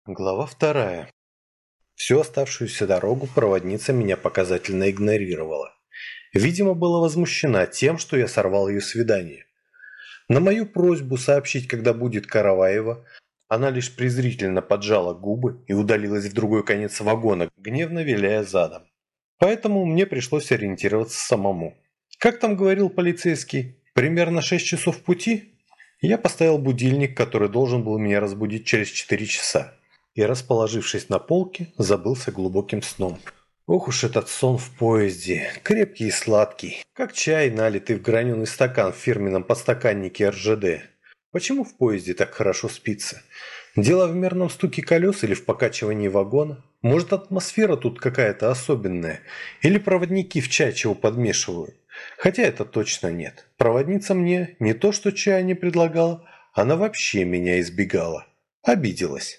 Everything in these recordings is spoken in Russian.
Глава вторая. Всю оставшуюся дорогу проводница меня показательно игнорировала. Видимо, была возмущена тем, что я сорвал ее свидание. На мою просьбу сообщить, когда будет Караваева, она лишь презрительно поджала губы и удалилась в другой конец вагона, гневно виляя задом. Поэтому мне пришлось ориентироваться самому. Как там говорил полицейский, примерно 6 часов пути? Я поставил будильник, который должен был меня разбудить через 4 часа. И, расположившись на полке, забылся глубоким сном. Ох уж этот сон в поезде, крепкий и сладкий, как чай, налитый в граненый стакан в фирменном подстаканнике РЖД. Почему в поезде так хорошо спится? Дело в мерном стуке колес или в покачивании вагона? Может, атмосфера тут какая-то особенная? Или проводники в чай чего подмешивают? Хотя это точно нет. Проводница мне не то что чая не предлагала, она вообще меня избегала. Обиделась.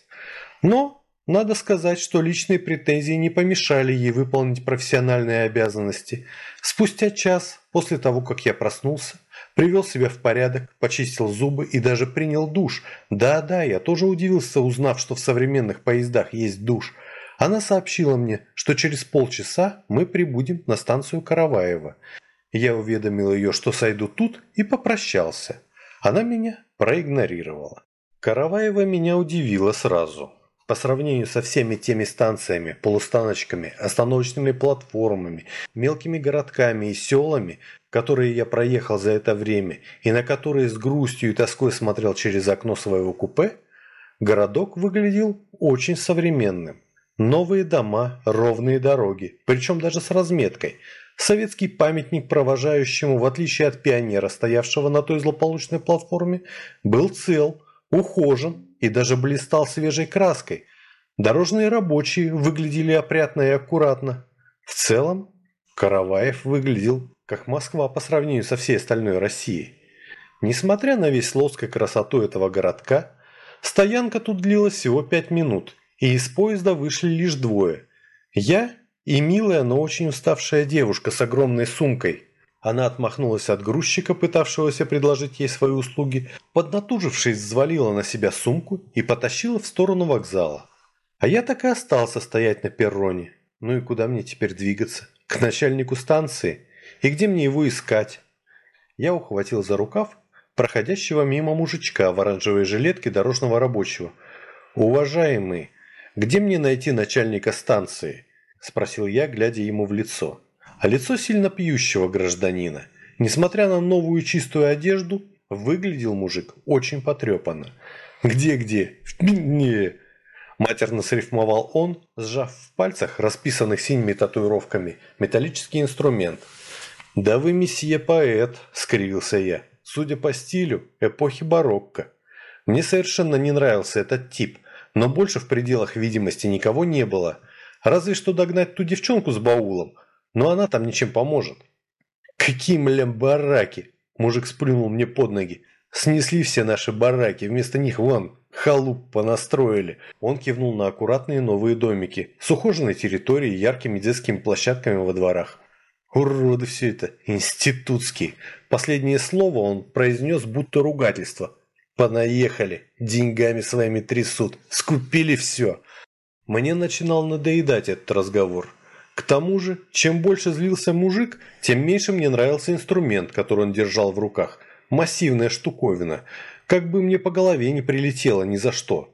Но надо сказать, что личные претензии не помешали ей выполнить профессиональные обязанности. Спустя час, после того, как я проснулся, привел себя в порядок, почистил зубы и даже принял душ. Да-да, я тоже удивился, узнав, что в современных поездах есть душ. Она сообщила мне, что через полчаса мы прибудем на станцию Караваева. Я уведомил ее, что сойду тут, и попрощался. Она меня проигнорировала. Караваева меня удивила сразу. По сравнению со всеми теми станциями, полустаночками, остановочными платформами, мелкими городками и селами, которые я проехал за это время и на которые с грустью и тоской смотрел через окно своего купе, городок выглядел очень современным. Новые дома, ровные дороги, причем даже с разметкой. Советский памятник провожающему, в отличие от пионера, стоявшего на той злополучной платформе, был цел, ухожен и даже блистал свежей краской. Дорожные рабочие выглядели опрятно и аккуратно. В целом, Караваев выглядел как Москва по сравнению со всей остальной Россией. Несмотря на весь лоск и красоту этого городка, стоянка тут длилась всего 5 минут, и из поезда вышли лишь двое. Я и милая, но очень уставшая девушка с огромной сумкой. Она отмахнулась от грузчика, пытавшегося предложить ей свои услуги, поднатужившись, взвалила на себя сумку и потащила в сторону вокзала. А я так и остался стоять на перроне. Ну и куда мне теперь двигаться? К начальнику станции? И где мне его искать? Я ухватил за рукав проходящего мимо мужичка в оранжевой жилетке дорожного рабочего. «Уважаемый, где мне найти начальника станции?» – спросил я, глядя ему в лицо. А лицо сильно пьющего гражданина. Несмотря на новую чистую одежду, выглядел мужик очень потрепанно. «Где-где? В пине!» Матерно срифмовал он, сжав в пальцах, расписанных синими татуировками, металлический инструмент. «Да вы месье поэт», – скривился я, судя по стилю, эпохи барокко. Мне совершенно не нравился этот тип, но больше в пределах видимости никого не было. Разве что догнать ту девчонку с баулом, но она там ничем поможет. «Какие, мля, бараки!» – мужик сплюнул мне под ноги. «Снесли все наши бараки, вместо них вон халуп понастроили». Он кивнул на аккуратные новые домики с ухоженной территорией и яркими детскими площадками во дворах. «Уроды все это, институтские!» Последнее слово он произнес будто ругательство. «Понаехали, деньгами своими трясут, скупили все». Мне начинал надоедать этот разговор. К тому же, чем больше злился мужик, тем меньше мне нравился инструмент, который он держал в руках. Массивная штуковина. Как бы мне по голове не прилетело ни за что.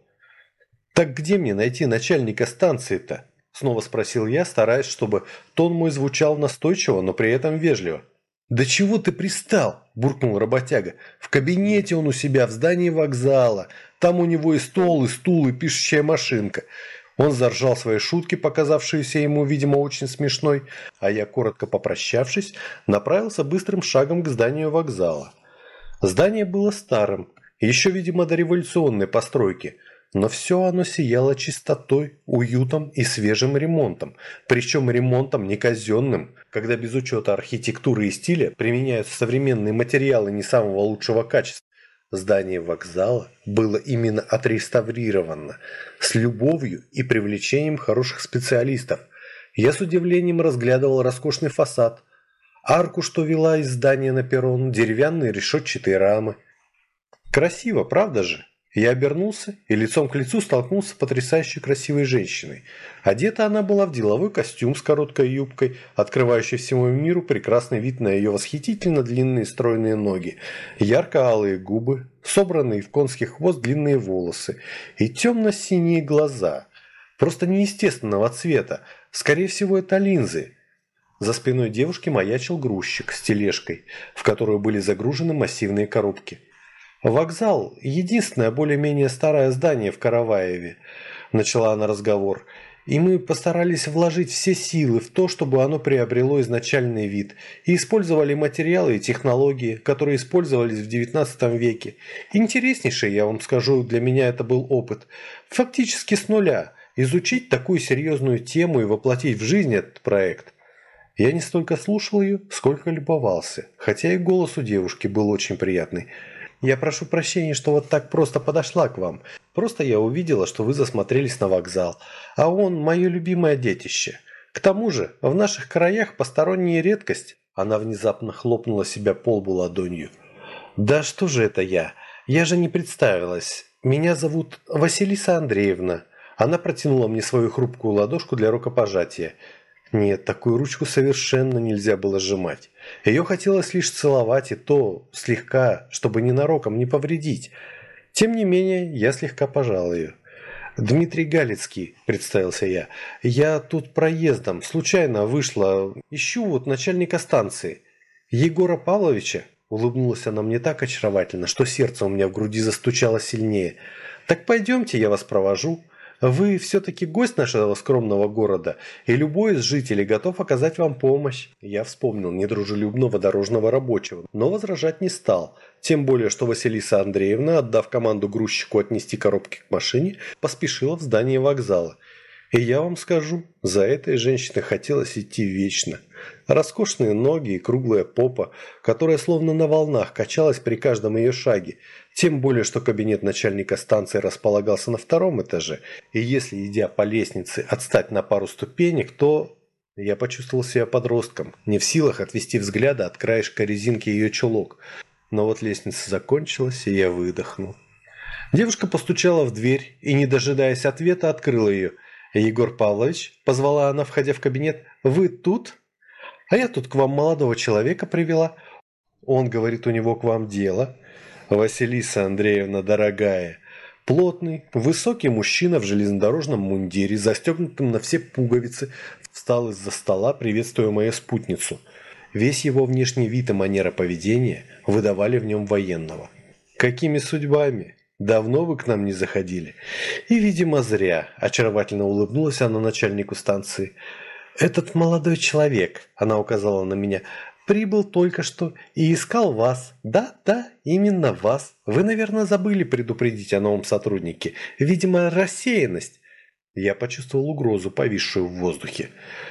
«Так где мне найти начальника станции-то?» – снова спросил я, стараясь, чтобы тон мой звучал настойчиво, но при этом вежливо. «Да чего ты пристал?» – буркнул работяга. «В кабинете он у себя, в здании вокзала. Там у него и стол, и стул, и пишущая машинка». Он заржал свои шутки, показавшиеся ему, видимо, очень смешной, а я, коротко попрощавшись, направился быстрым шагом к зданию вокзала. Здание было старым, еще, видимо, дореволюционной постройки, но все оно сияло чистотой, уютом и свежим ремонтом, причем ремонтом не казенным, когда без учета архитектуры и стиля применяются современные материалы не самого лучшего качества. Здание вокзала было именно отреставрировано, с любовью и привлечением хороших специалистов. Я с удивлением разглядывал роскошный фасад, арку, что вела из здания на перрон, деревянные решетчатые рамы. Красиво, правда же? Я обернулся и лицом к лицу столкнулся с потрясающе красивой женщиной. Одета она была в деловой костюм с короткой юбкой, открывающий всему миру прекрасный вид на ее восхитительно длинные стройные ноги, ярко-алые губы, собранные в конский хвост длинные волосы и темно-синие глаза. Просто неестественного цвета, скорее всего это линзы. За спиной девушки маячил грузчик с тележкой, в которую были загружены массивные коробки. «Вокзал – единственное более-менее старое здание в Караваеве», – начала она разговор, «и мы постарались вложить все силы в то, чтобы оно приобрело изначальный вид, и использовали материалы и технологии, которые использовались в XIX веке. Интереснейший, я вам скажу, для меня это был опыт. Фактически с нуля изучить такую серьезную тему и воплотить в жизнь этот проект». Я не столько слушал ее, сколько любовался, хотя и голос у девушки был очень приятный. «Я прошу прощения, что вот так просто подошла к вам. Просто я увидела, что вы засмотрелись на вокзал, а он – мое любимое детище. К тому же, в наших краях посторонняя редкость». Она внезапно хлопнула себя по лбу ладонью. «Да что же это я? Я же не представилась. Меня зовут Василиса Андреевна». Она протянула мне свою хрупкую ладошку для рукопожатия. Нет, такую ручку совершенно нельзя было сжимать. Ее хотелось лишь целовать, и то слегка, чтобы ненароком не повредить. Тем не менее, я слегка пожал ее. «Дмитрий Галицкий», – представился я. «Я тут проездом, случайно вышла. Ищу вот начальника станции. Егора Павловича?» Улыбнулась она мне так очаровательно, что сердце у меня в груди застучало сильнее. «Так пойдемте, я вас провожу. Вы все-таки гость нашего скромного города, и любой из жителей готов оказать вам помощь». Я вспомнил недружелюбного дорожного рабочего, но возражать не стал. Тем более, что Василиса Андреевна, отдав команду грузчику отнести коробки к машине, поспешила в здание вокзала. И я вам скажу, за этой женщиной хотелось идти вечно. Роскошные ноги и круглая попа, которая словно на волнах качалась при каждом ее шаге. Тем более, что кабинет начальника станции располагался на втором этаже, и если, идя по лестнице, отстать на пару ступенек, то... Я почувствовал себя подростком, не в силах отвести взгляда от краешка резинки ее чулок. Но вот лестница закончилась, и я выдохнул. Девушка постучала в дверь и, не дожидаясь ответа, открыла ее. «Егор Павлович», – позвала она, входя в кабинет, – «вы тут? А я тут к вам молодого человека привела. Он говорит, у него к вам дело». «Василиса Андреевна, дорогая». Плотный, высокий мужчина в железнодорожном мундире, застегнутым на все пуговицы, встал из-за стола, приветствуя мою спутницу. Весь его внешний вид и манера поведения выдавали в нем военного. «Какими судьбами? Давно вы к нам не заходили?» «И, видимо, зря», – очаровательно улыбнулась она начальнику станции. «Этот молодой человек», – она указала на меня, – «прибыл только что и искал вас. Да, именно вас. Вы, наверное, забыли предупредить о новом сотруднике. Видимо, рассеянность». Я почувствовал угрозу, повисшую в воздухе.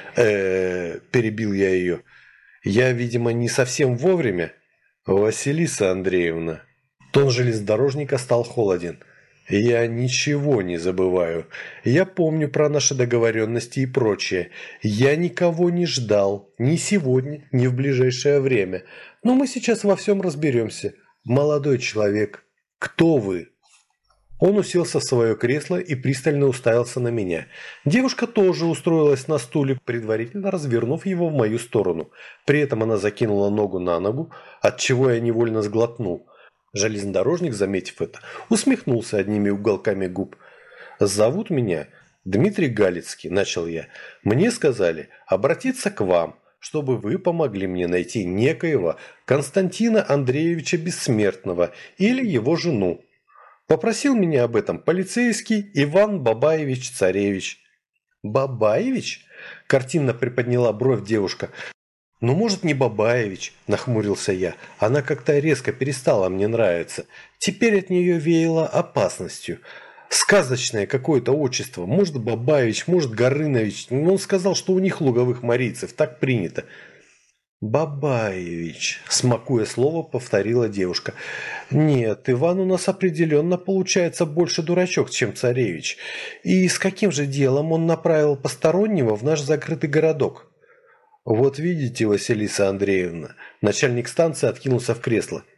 Перебил я ее. «Я, видимо, не совсем вовремя». «Василиса Андреевна». Тон железнодорожника стал холоден. «Я ничего не забываю. Я помню про наши договоренности и прочее. Я никого не ждал. Ни сегодня, ни в ближайшее время. Но мы сейчас во всем разберемся. Молодой человек, кто вы?» Он уселся в свое кресло и пристально уставился на меня. Девушка тоже устроилась на стуле, предварительно развернув его в мою сторону. При этом она закинула ногу на ногу, отчего я невольно сглотнул. Железнодорожник, заметив это, усмехнулся одними уголками губ. «Зовут меня Дмитрий Галицкий», – начал я. «Мне сказали обратиться к вам, чтобы вы помогли мне найти некоего Константина Андреевича Бессмертного или его жену. Попросил меня об этом полицейский Иван Бабаевич-Царевич». «Бабаевич?» – картинно приподняла бровь девушка. «Ну, может, не Бабаевич», – нахмурился я. Она как-то резко перестала мне нравиться. Теперь от нее веяло опасностью. Сказочное какое-то отчество. Может, Бабаевич, может, Горынович. Но он сказал, что у них, луговых марийцев, так принято. «Бабаевич», – смакуя слово, повторила девушка. «Нет, Иван у нас определенно получается больше дурачок, чем царевич. И с каким же делом он направил постороннего в наш закрытый городок?» «Вот видите, Василиса Андреевна», начальник станции откинулся в кресло.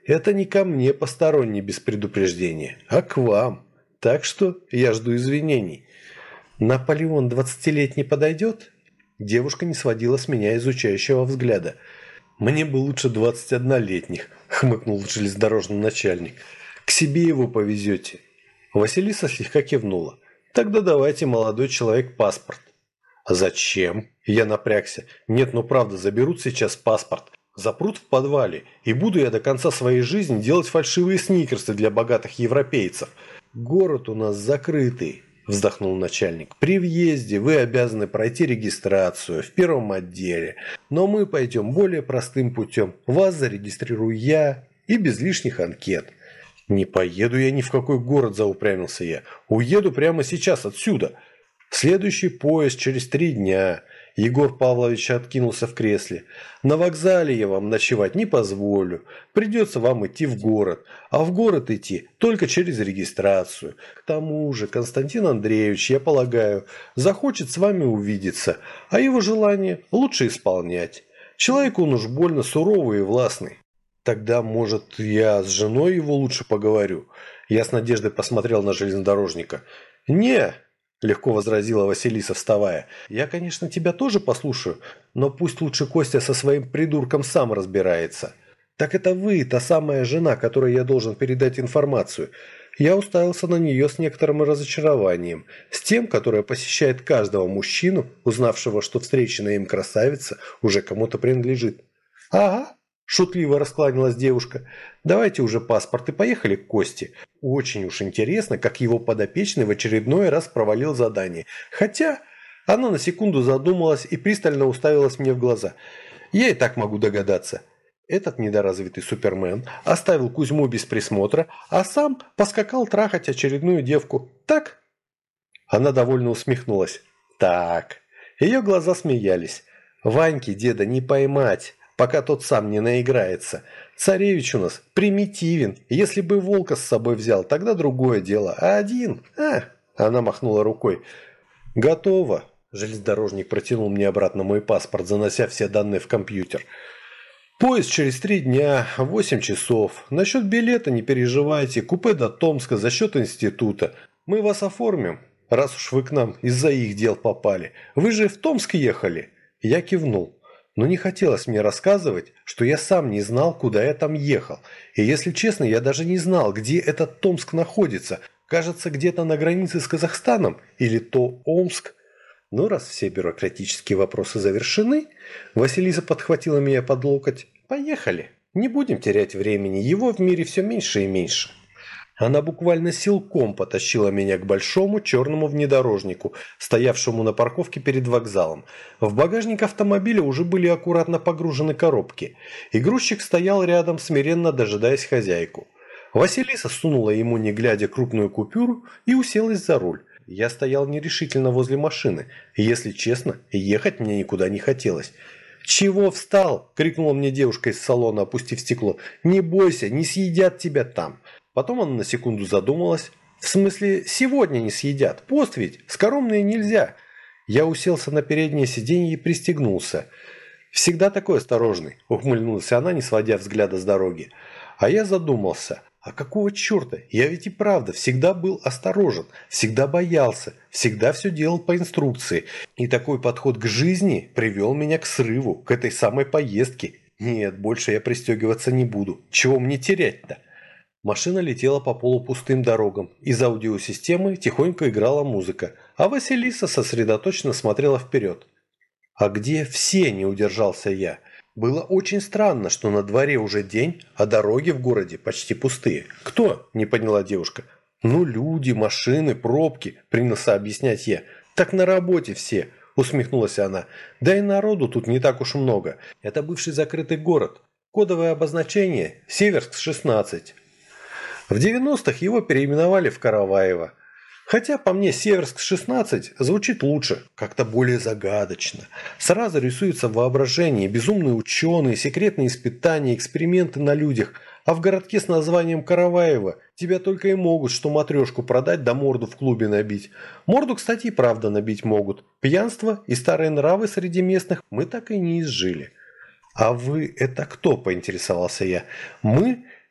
Это не ко мне посторонний без предупреждения, а к вам. Так что я жду извинений. Наполеон 20-летний подойдет?» Девушка не сводила с меня изучающего взгляда. «Мне бы лучше 21-летних», – хмыкнул железнодорожный начальник. «К себе его повезете». Василиса слегка кивнула. «Тогда давайте, молодой человек, паспорт». «А зачем?» Я напрягся. «Нет, ну правда, заберут сейчас паспорт. Запрут в подвале, и буду я до конца своей жизни делать фальшивые сникерсы для богатых европейцев. Город у нас закрытый», – вздохнул начальник. «При въезде вы обязаны пройти регистрацию в первом отделе, но мы пойдем более простым путем. Вас зарегистрирую я и без лишних анкет». «Не поеду я ни в какой город», – заупрямился я. «Уеду прямо сейчас отсюда. Следующий поезд через 3 дня». Егор Павлович откинулся в кресле. «На вокзале я вам ночевать не позволю. Придется вам идти в город. А в город идти только через регистрацию. К тому же Константин Андреевич, я полагаю, захочет с вами увидеться, а его желание лучше исполнять. Человек он уж больно суровый и властный». «Тогда, может, я с женой его лучше поговорю?» Я с надеждой посмотрел на железнодорожника. «Не!» – легко возразила Василиса, вставая. «Я, конечно, тебя тоже послушаю, но пусть лучше Костя со своим придурком сам разбирается». «Так это вы, та самая жена, которой я должен передать информацию». Я уставился на нее с некоторым разочарованием, с тем, которое посещает каждого мужчину, узнавшего, что встреченная им красавица уже кому-то принадлежит. «Ага», – шутливо раскланялась девушка. «Давайте уже паспорт и поехали к Косте. Очень уж интересно, как его подопечный в очередной раз провалил задание. Хотя…» Она на секунду задумалась и пристально уставилась мне в глаза. «Я и так могу догадаться». Этот недоразвитый супермен оставил Кузьму без присмотра, а сам поскакал трахать очередную девку. Так?» Она довольно усмехнулась. «Так». Ее глаза смеялись. «Ваньке деда не поймать, пока тот сам не наиграется. Царевич у нас примитивен. Если бы волка с собой взял, тогда другое дело. А один? Она махнула рукой. «Готово». Железнодорожник протянул мне обратно мой паспорт, занося все данные в компьютер. «Поезд через 3 дня, 8 часов. Насчет билета не переживайте. Купе до Томска за счет института. Мы вас оформим, раз уж вы к нам из-за их дел попали. Вы же в Томск ехали?» Я кивнул. Но не хотелось мне рассказывать, что я сам не знал, куда я там ехал. И, если честно, я даже не знал, где этот Томск находится. Кажется, где-то на границе с Казахстаном. Или то Омск. Но раз все бюрократические вопросы завершены, Василиса подхватила меня под локоть. «Поехали. Не будем терять времени. Его в мире все меньше и меньше». Она буквально силком потащила меня к большому черному внедорожнику, стоявшему на парковке перед вокзалом. В багажник автомобиля уже были аккуратно погружены коробки, и грузчик стоял рядом, смиренно дожидаясь хозяйку. Василиса сунула ему, не глядя, крупную купюру и уселась за руль. Я стоял нерешительно возле машины, и, если честно, ехать мне никуда не хотелось. «Чего встал?» – крикнула мне девушка из салона, опустив стекло. «Не бойся, не съедят тебя там». Потом она на секунду задумалась. «В смысле, сегодня не съедят? Пост ведь, скоромные нельзя». Я уселся на переднее сиденье и пристегнулся. «Всегда такой осторожный», – ухмыльнулась она, не сводя взгляда с дороги. А я задумался. А какого черта? Я ведь и правда всегда был осторожен, всегда боялся, всегда все делал по инструкции. И такой подход к жизни привел меня к срыву, к этой самой поездке. Нет, больше я пристегиваться не буду. Чего мне терять-то? Машина летела по полупустым дорогам. Из аудиосистемы тихонько играла музыка, а Василиса сосредоточенно смотрела вперед. «А где все?» – не удержался я. Было очень странно, что на дворе уже день, а дороги в городе почти пустые. «Кто?» – не поняла девушка. «Ну, люди, машины, пробки», – принялся объяснять я. «Так на работе все», – усмехнулась она. «Да и народу тут не так уж много. Это бывший закрытый город. Кодовое обозначение – Северск-16». В 90-х его переименовали в Караваево. Хотя, по мне, Северск-16 звучит лучше, как-то более загадочно. Сразу рисуется в воображении безумные ученые, секретные испытания, эксперименты на людях. А в городке с названием Караваево тебя только и могут что матрешку продать да морду в клубе набить. Морду, кстати, и правда набить могут. Пьянство и старые нравы среди местных мы так и не изжили. «А вы это кто?» – поинтересовался я. «Мы?»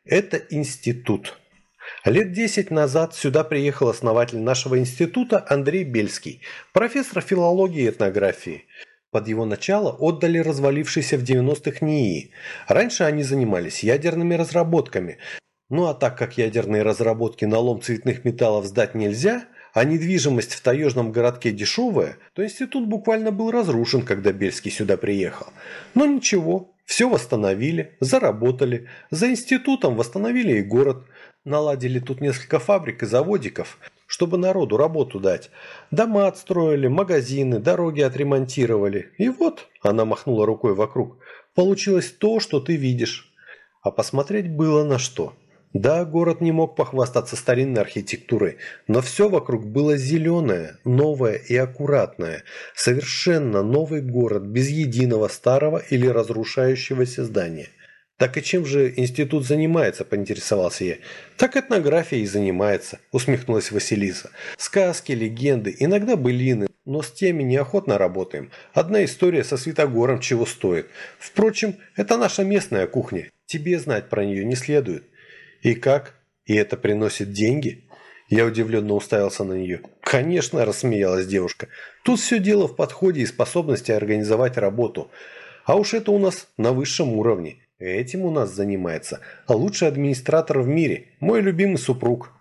Это институт. Лет 10 назад сюда приехал основатель нашего института Андрей Бельский, профессор филологии и этнографии. Под его начало отдали развалившийся в 90-х НИИ. Раньше они занимались ядерными разработками. Ну а так как ядерные разработки на лом цветных металлов сдать нельзя, а недвижимость в таежном городке дешевая, то институт буквально был разрушен, когда Бельский сюда приехал. Но ничего, все восстановили, заработали. За институтом восстановили и город. Наладили тут несколько фабрик и заводиков, чтобы народу работу дать. Дома отстроили, магазины, дороги отремонтировали. И вот, она махнула рукой вокруг, получилось то, что ты видишь. А посмотреть было на что. Да, город не мог похвастаться старинной архитектурой, но все вокруг было зеленое, новое и аккуратное. Совершенно новый город, без единого старого или разрушающегося здания. «Так и чем же институт занимается?» – поинтересовался я. «Так этнографией и занимается», – усмехнулась Василиса. «Сказки, легенды, иногда былины, но с теми неохотно работаем. Одна история со Святогором чего стоит. Впрочем, это наша местная кухня, тебе знать про нее не следует». «И как? И это приносит деньги?» Я удивленно уставился на нее. «Конечно», – рассмеялась девушка. «Тут все дело в подходе и способности организовать работу. А уж это у нас на высшем уровне. Этим у нас занимается лучший администратор в мире, мой любимый супруг».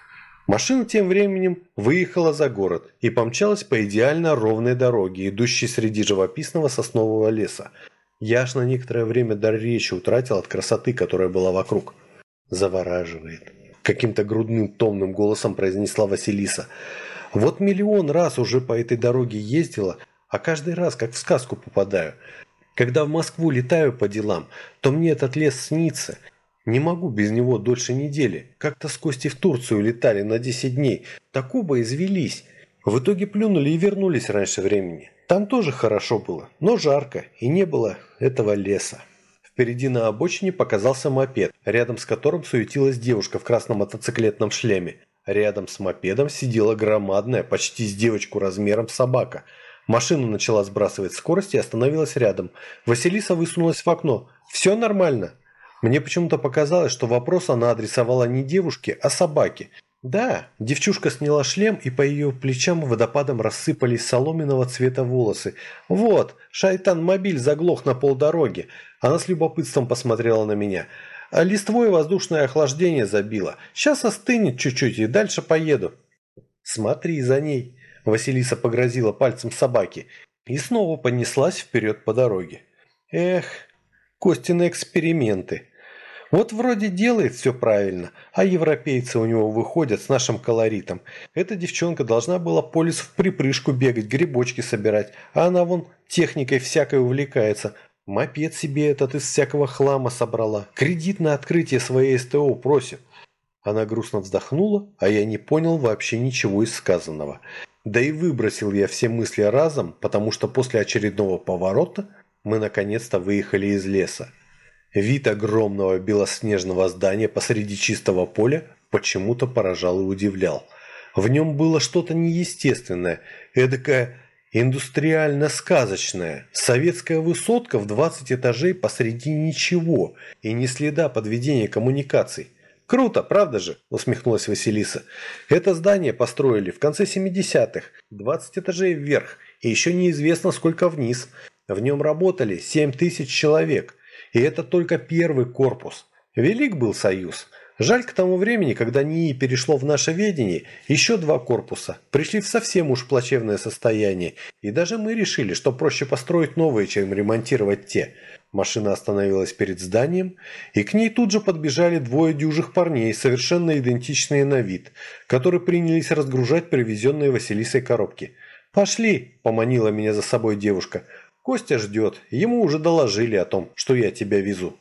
Машина тем временем выехала за город и помчалась по идеально ровной дороге, идущей среди живописного соснового леса. Я аж на некоторое время дар речи утратил от красоты, которая была вокруг. «Завораживает», – каким-то грудным томным голосом произнесла Василиса. «Вот миллион раз уже по этой дороге ездила, а каждый раз как в сказку попадаю. Когда в Москву летаю по делам, то мне этот лес снится. Не могу без него дольше недели. Как-то с Костей в Турцию летали на 10 дней. Так оба извелись. В итоге плюнули и вернулись раньше времени. Там тоже хорошо было, но жарко, и не было этого леса». Впереди на обочине показался мопед, рядом с которым суетилась девушка в красном мотоциклетном шлеме. Рядом с мопедом сидела громадная, почти с девочку размером собака. Машина начала сбрасывать скорость и остановилась рядом. Василиса высунулась в окно. «Все нормально?» Мне почему-то показалось, что вопрос она адресовала не девушке, а собаке. Да, девчушка сняла шлем, и по ее плечам водопадом рассыпались соломенного цвета волосы. «Вот, шайтан-мобиль заглох на полдороги». Она с любопытством посмотрела на меня. «А листвой воздушное охлаждение забило. Сейчас остынет чуть-чуть и дальше поеду». «Смотри за ней», – Василиса погрозила пальцем собаке и снова понеслась вперед по дороге. Эх, Костины эксперименты. Вот вроде делает все правильно, а европейцы у него выходят с нашим колоритом. Эта девчонка должна была по лесу в припрыжку бегать, грибочки собирать, а она вон техникой всякой увлекается. Мопед себе этот из всякого хлама собрала, кредит на открытие своей СТО просит. Она грустно вздохнула, а я не понял вообще ничего из сказанного. Да и выбросил я все мысли разом, потому что после очередного поворота мы наконец-то выехали из леса. Вид огромного белоснежного здания посреди чистого поля почему-то поражал и удивлял. В нем было что-то неестественное, эдакое индустриально-сказочное. Советская высотка в 20 этажей посреди ничего и ни следа подведения коммуникаций. «Круто, правда же?» – усмехнулась Василиса. «Это здание построили в конце 70-х, 20 этажей вверх, и еще неизвестно сколько вниз. В нем работали 7000 человек». И это только первый корпус. Велик был Союз. Жаль, к тому времени, когда НИИ перешло в наше ведение, еще 2 корпуса пришли в совсем уж плачевное состояние. И даже мы решили, что проще построить новые, чем ремонтировать те. Машина остановилась перед зданием, и к ней тут же подбежали 2 дюжих парней, совершенно идентичные на вид, которые принялись разгружать привезенные Василисой коробки. «Пошли!» – поманила меня за собой девушка. «Костя ждет, ему уже доложили о том, что я тебя везу».